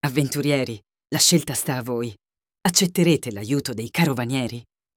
Avventurieri, la scelta sta a voi. Accetterete l'aiuto dei carovanieri?